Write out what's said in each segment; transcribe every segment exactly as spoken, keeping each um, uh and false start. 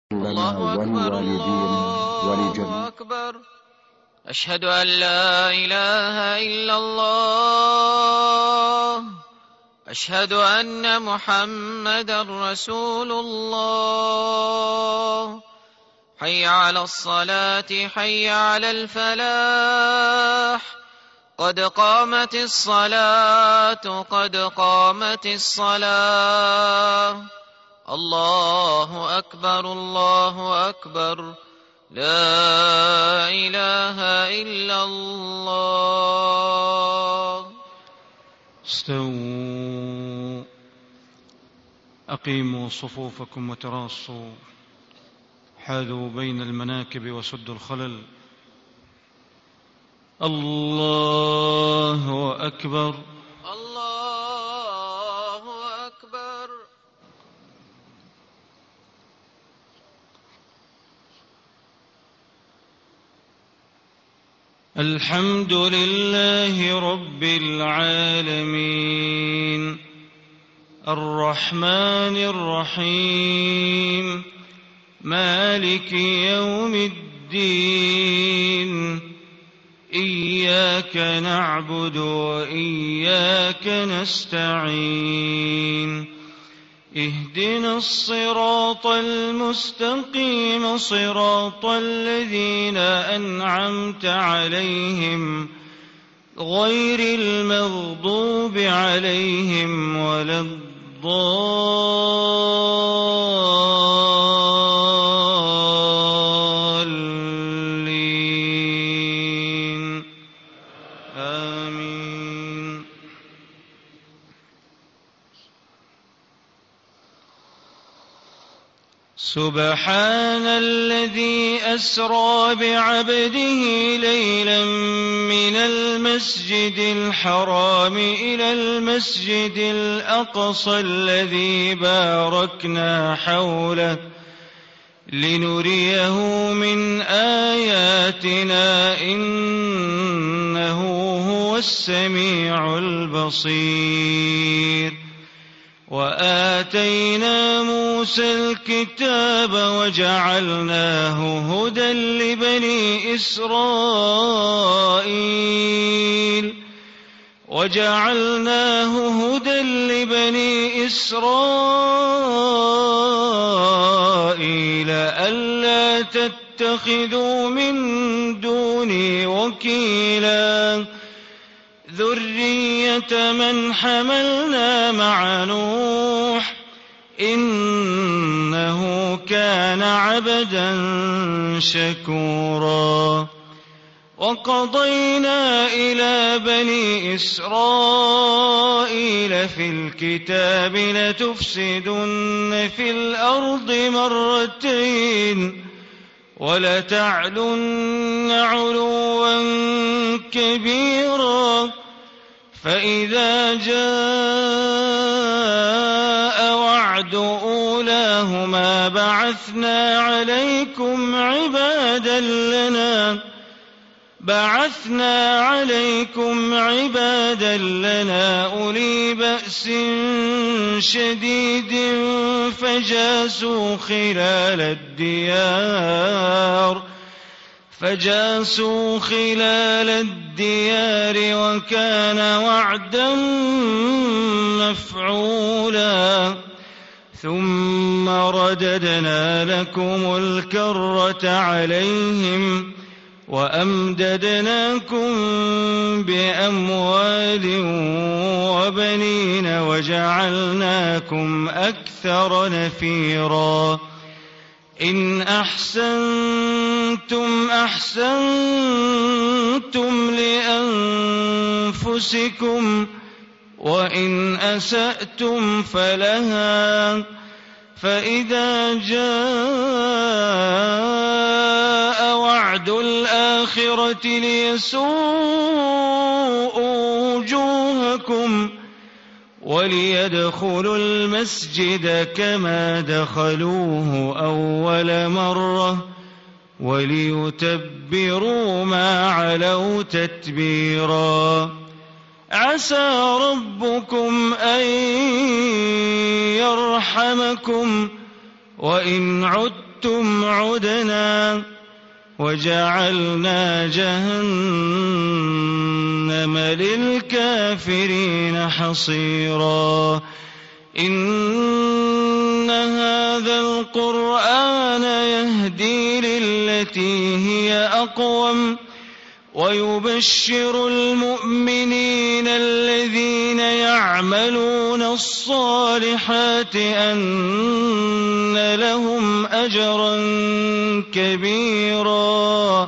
الله أكبر الله أكبر. أشهد أن لا إله إلا الله. أشهد أن محمدا رسول الله. حي على الصلاة حي على الفلاح. قد قامت الصلاة قد قامت الصلاة. الله أكبر الله أكبر. لا إله إلا الله. استووا أقيموا صفوفكم وتراصوا. حاذوا بين المناكب وسدوا الخلل. الله أكبر الله أكبر. الحمد لله رب العالمين الرحمن الرحيم مالك يوم الدين. إياك نعبد وإياك نستعين. اهدنا الصراط المستقيم صراط الذين أنعمت عليهم غير المغضوب عليهم ولا الضالين. آمين. سبحان الذي أسرى بعبده ليلا من المسجد الحرام إلى المسجد الأقصى الذي باركنا حوله لنريه من آياتنا إنه هو السميع البصير. وآتينا موسى الكتاب وجعلناه هدى لبني إسرائيل وجعلناه هدى لبني إسرائيل ألا تتخذوا من دوني وكيلا ذرية من حملنا مع نوح إنه كان عبدا شكورا. وقضينا إلى بني إسرائيل في الكتاب لتفسدن في الأرض مرتين ولتعلن علوا كبيرا. فإذا جاء وعد أولاهما بعثنا عليكم عبادا لنا بعثنا عليكم عبادا لنا أولي بأس شديد فجاسوا خلال الديار فجاسوا خلال الديار وكان وعدا مفعولا. ثم رددنا لكم الكرة عليهم وأمددناكم بأموال وبنين وجعلناكم أكثر نفيرا. إن أحسنتم أحسنتم لأنفسكم وإن أسأتم فلها. فإذا جاء وعد الآخرة ليسوءوا وجوهكم وليدخلوا المسجد كما دخلوه أول مرة وليتبروا ما علوا تتبيرا. عسى ربكم أن يرحمكم وإن عدتم عدتم عدنا وجعلنا جهنم للكافرين حصيرا إن هذا القرآن يهدي للتي هي أقوم ويبشر المؤمنين الذين يعملون الصالحات أن لهم أجرا كبيرا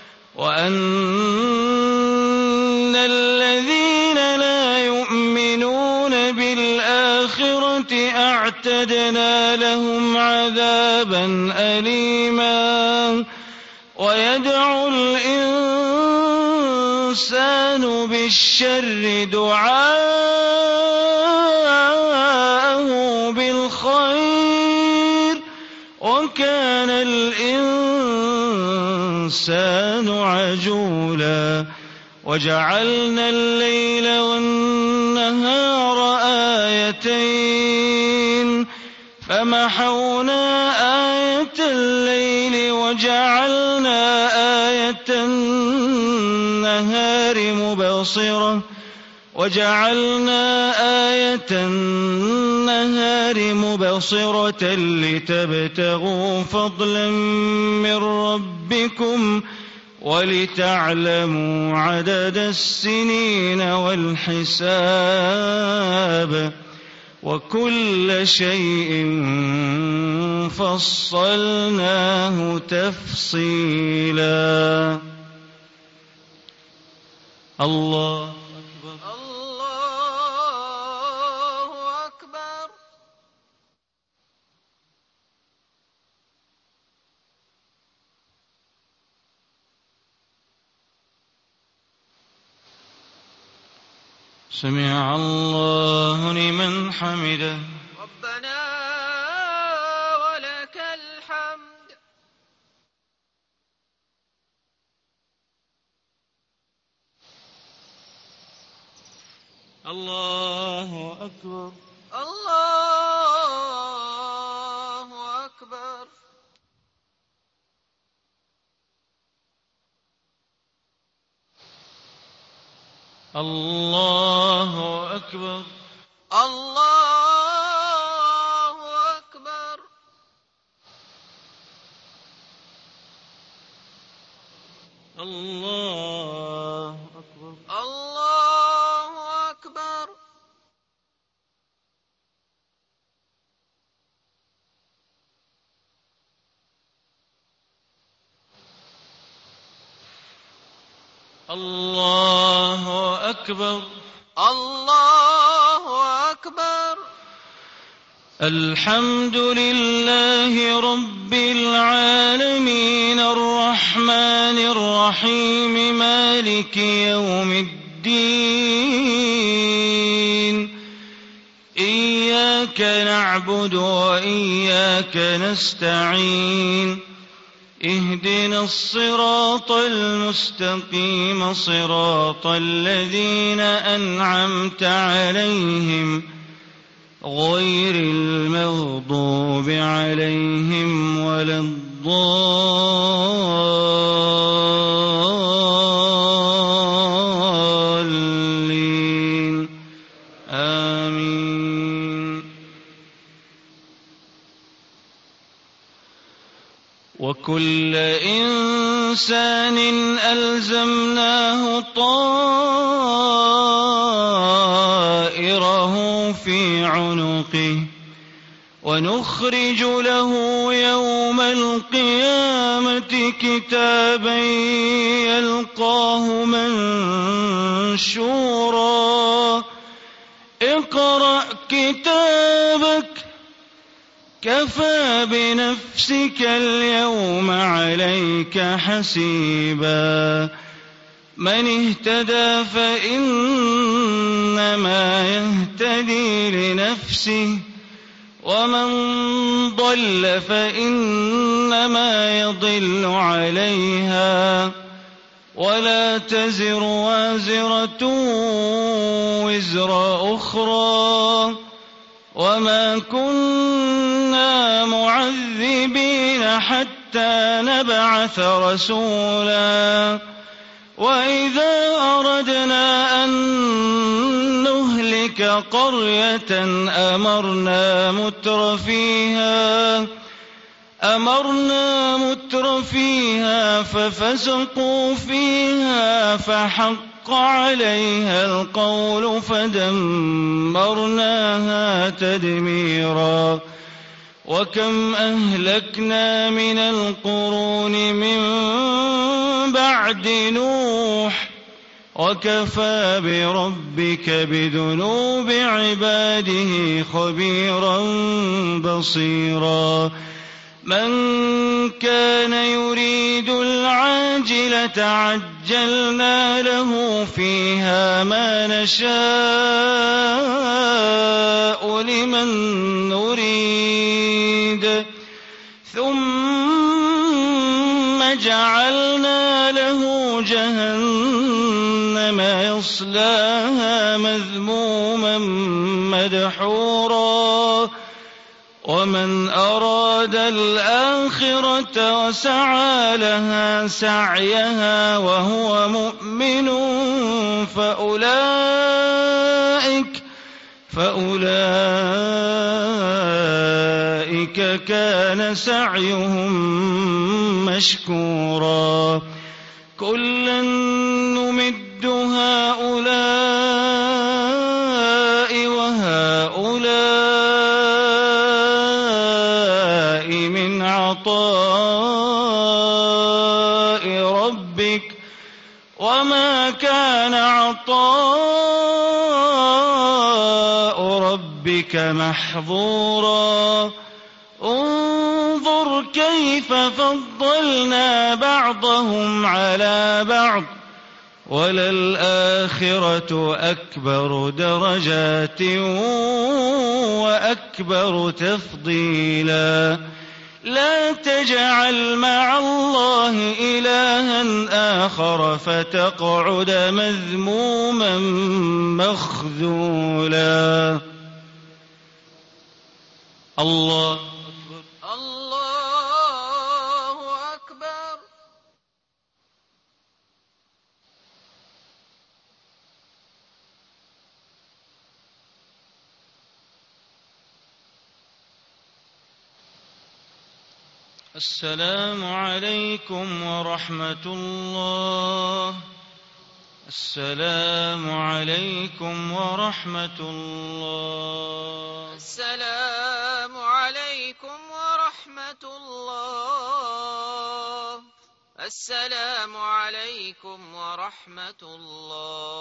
وأن الذين لا يؤمنون بالآخرة أعتدنا لهم عذابا أليما ويدعو الإنسان بالشر دعاءه بالخير وكان الإنسان عجولا وجعلنا الليل والنهار آيتين فمحونا آية الليل وجعلنا آية النهار مبصرة وجعلنا آية النهار مبصرة لتبتغوا فضلا من ربكم ولتعلموا عدد السنين والحساب وكل شيء فصلناه تفصيلا. الله أكبر. الله أكبر. سمع الله لمن حمده. ربنا ولك الحمد. الله أكبر. الله أكبر. الله أكبر. الله أكبر. الله أكبر. الله أكبر. الله أكبر. الله أكبر. الحمد لله رب العالمين الرحمن الرحيم مالك يوم الدين إياك نعبد وإياك نستعين اهدنا الصراط المستقيم صراط الذين أنعمت عليهم غير المغضوب عليهم ولا الضالين آمين. وكل إنسان ألزمناه طائره في عنقه ونخرج له يوم القيامة كتابا يلقاه منشورا اقرأ كتابك كفى بنفسك اليوم عليك حسيبا من اهتدى فإنما يهتدي لنفسه ومن ضل فإنما يضل عليها ولا تزر وازرة وزر أخرى وما كنا معذبين حتى نبعث رسولا وإذا أردنا أن نهلك قرية أمرنا متر فيها أمرنا متر فيها ففسقوا فيها فحق عليها القول فدمرناها تدميرا وكم أهلكنا من القرون من بعد نوح وكفى بربك بذنوب عباده خبيرا بصيرا من كان يريد العاجلة عجلنا له فيها ما نشاء لمن نريد ثم جعلنا له جهنم يصلاها مذموما مدحورا ومن أراد الآخرة وسعى لها سعيها وهو مؤمن فأولئك فأولئك كان سعيهم مشكورا كلا نمد هؤلاء وهؤلاء من عطاء ربك وما كان عطاء ربك محظورا انظر كيف فضلنا بعضهم على بعض وللآخرة أكبر درجات وأكبر تفضيلا لا تجعل مع الله إلها آخر فتقعد مذموما مخذولا الله الله أكبر. السلام عليكم ورحمة الله. السلام عليكم ورحمة الله. السلام عليكم ورحمة الله. السلام عليكم ورحمة الله.